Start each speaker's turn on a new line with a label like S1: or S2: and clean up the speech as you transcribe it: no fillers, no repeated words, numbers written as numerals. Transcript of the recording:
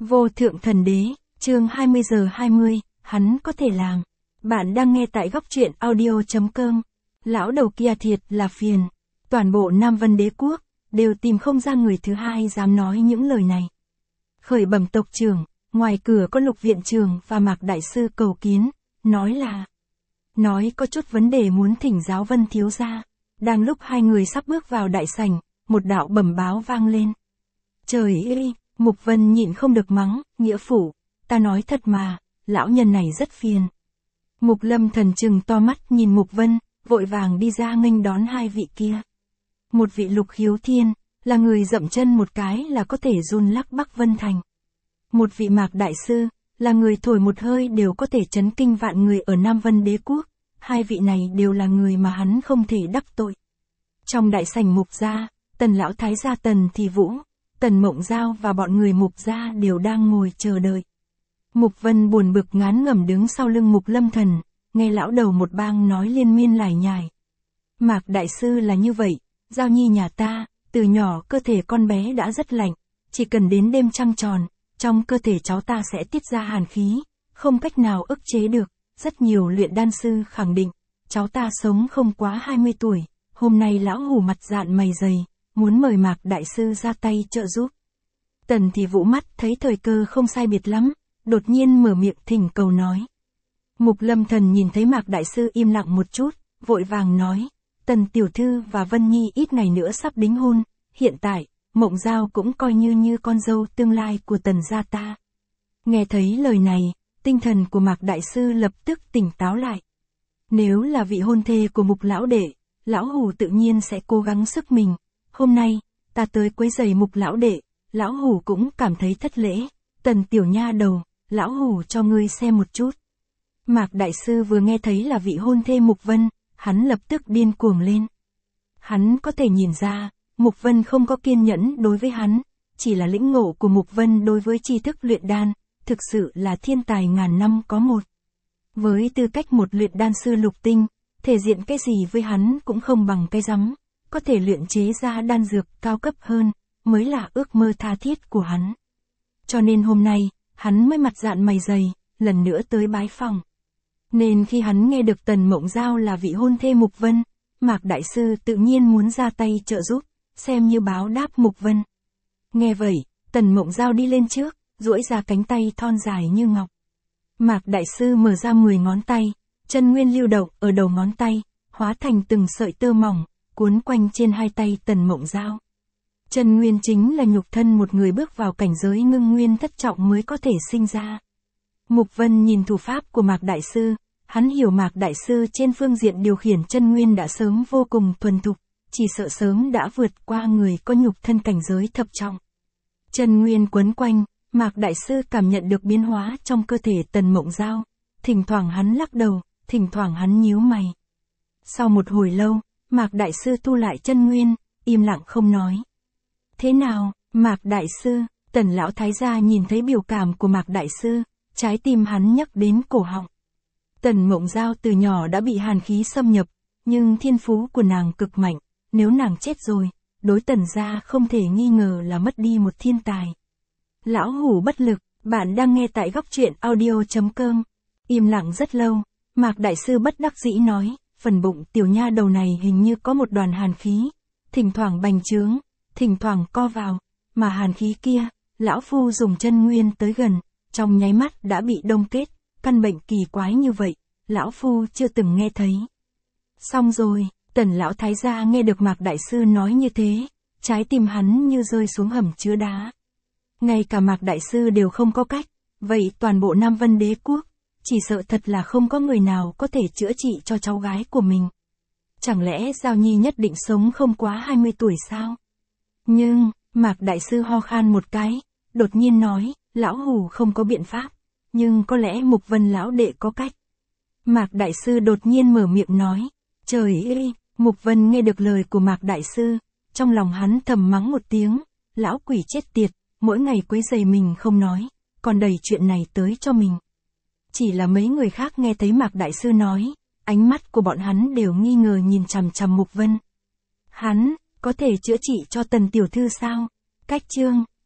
S1: Vô thượng thần đế, chương 20 giờ 20, hắn có thể làm. Bạn đang nghe tại góc truyện audio.com. Lão đầu kia thiệt là phiền. Toàn bộ Nam Vân Đế Quốc, đều tìm không ra người thứ hai dám nói những lời này. Khởi bẩm tộc trưởng, ngoài cửa có Lục viện trưởng và Mạc đại sư cầu kiến, nói có chút vấn đề muốn thỉnh giáo Vân thiếu gia. Đang lúc hai người sắp bước vào đại sảnh, một đạo bẩm báo vang lên. Trời ơi! Mục Vân nhịn không được mắng, nghĩa phụ, ta nói thật mà, lão nhân này rất phiền. Mục Lâm thần trừng to mắt nhìn Mục Vân, vội vàng đi ra nghênh đón hai vị kia. Một vị Lục Khiếu Thiên, là người dậm chân một cái là có thể run lắc Bắc Vân Thành. Một vị Mạc đại sư, là người thổi một hơi đều có thể chấn kinh vạn người ở Nam Vân Đế Quốc. Hai vị này đều là người mà hắn không thể đắc tội. Trong đại sảnh Mục gia, Tần lão thái gia Tần Thị Vũ, Tần Mộng Giao và bọn người Mục gia đều đang ngồi chờ đợi. Mục Vân buồn bực ngán ngẩm đứng sau lưng Mục Lâm thần, nghe lão đầu một bang nói liên miên lải nhải. Mạc đại sư là như vậy, Giao Nhi nhà ta, từ nhỏ cơ thể con bé đã rất lạnh, chỉ cần đến đêm trăng tròn, trong cơ thể cháu ta sẽ tiết ra hàn khí, không cách nào ức chế được. Rất nhiều luyện đan sư khẳng định, cháu ta sống không quá 20 tuổi, hôm nay lão hủ mặt dạn mày dày, muốn mời Mạc đại sư ra tay trợ giúp. Tần Thị Vũ mắt thấy thời cơ không sai biệt lắm, đột nhiên mở miệng thỉnh cầu nói. Mục Lâm thần nhìn thấy Mạc đại sư im lặng một chút, vội vàng nói, Tần tiểu thư và Vân Nhi ít ngày nữa sắp đính hôn, hiện tại, Mộng Giao cũng coi như con dâu tương lai của Tần gia ta. Nghe thấy lời này, tinh thần của Mạc đại sư lập tức tỉnh táo lại. Nếu là vị hôn thê của Mục lão đệ, lão hủ tự nhiên sẽ cố gắng sức mình. Hôm nay, ta tới quấy rầy Mục lão đệ, lão hủ cũng cảm thấy thất lễ. Tần tiểu nha đầu, lão hủ cho ngươi xem một chút. Mạc đại sư vừa nghe thấy là vị hôn thê Mục Vân, hắn lập tức điên cuồng lên. Hắn có thể nhìn ra, Mục Vân không có kiên nhẫn đối với hắn, chỉ là lĩnh ngộ của Mục Vân đối với tri thức luyện đan, thực sự là thiên tài ngàn năm có một. Với tư cách một luyện đan sư lục tinh, thể diện cái gì với hắn cũng không bằng cái rắm, có thể luyện chế ra đan dược cao cấp hơn, mới là ước mơ tha thiết của hắn. Cho nên hôm nay, hắn mới mặt dạn mày dày, lần nữa tới bái phòng. Nên khi hắn nghe được Tần Mộng Giao là vị hôn thê Mục Vân, Mạc đại sư tự nhiên muốn ra tay trợ giúp, xem như báo đáp Mục Vân. Nghe vậy, Tần Mộng Giao đi lên trước, duỗi ra cánh tay thon dài như ngọc. Mạc đại sư mở ra 10 ngón tay, chân nguyên lưu động ở đầu ngón tay, hóa thành từng sợi tơ mỏng, cuốn quanh trên hai tay Tần Mộng Giao. Chân nguyên chính là nhục thân một người bước vào cảnh giới ngưng nguyên thất trọng mới có thể sinh ra. Mục Vân nhìn thủ pháp của Mạc đại sư, hắn hiểu Mạc đại sư trên phương diện điều khiển chân nguyên đã sớm vô cùng thuần thục, chỉ sợ sớm đã vượt qua người có nhục thân cảnh giới thập trọng. Chân nguyên quấn quanh, Mạc đại sư cảm nhận được biến hóa trong cơ thể Tần Mộng Giao, thỉnh thoảng hắn lắc đầu, thỉnh thoảng hắn nhíu mày. Sau một hồi lâu, Mạc đại sư thu lại chân nguyên, im lặng không nói. Thế nào, Mạc đại sư? Tần lão thái gia nhìn thấy biểu cảm của Mạc đại sư, trái tim hắn nhắc đến cổ họng. Tần Mộng Giao từ nhỏ đã bị hàn khí xâm nhập, nhưng thiên phú của nàng cực mạnh, nếu nàng chết rồi, đối Tần gia không thể nghi ngờ là mất đi một thiên tài. Lão hủ bất lực, bạn đang nghe tại góc truyện audio.com. Im lặng rất lâu, Mạc đại sư bất đắc dĩ nói, phần bụng tiểu nha đầu này hình như có một đoàn hàn khí, thỉnh thoảng bành trướng, thỉnh thoảng co vào, mà hàn khí kia, lão phu dùng chân nguyên tới gần, trong nháy mắt đã bị đông kết, căn bệnh kỳ quái như vậy, lão phu chưa từng nghe thấy. Xong rồi, Tần lão thái gia nghe được Mạc đại sư nói như thế, trái tim hắn như rơi xuống hầm chứa đá. Ngay cả Mạc đại sư đều không có cách, vậy toàn bộ Nam Vân Đế Quốc, chỉ sợ thật là không có người nào có thể chữa trị cho cháu gái của mình. Chẳng lẽ Giao Nhi nhất định sống không quá 20 tuổi sao? Nhưng, Mạc đại sư ho khan một cái, đột nhiên nói, lão hủ không có biện pháp, nhưng có lẽ Mục Vân lão đệ có cách. Mạc đại sư đột nhiên mở miệng nói, trời ơi! Mục Vân nghe được lời của Mạc đại sư, trong lòng hắn thầm mắng một tiếng, lão quỷ chết tiệt, mỗi ngày quấy rầy mình không nói, còn đẩy chuyện này tới cho mình. Chỉ là mấy người khác nghe thấy Mạc đại sư nói, ánh mắt của bọn hắn đều nghi ngờ nhìn chằm chằm Mục Vân. Hắn, có thể chữa trị cho Tần tiểu thư sao? Cách chương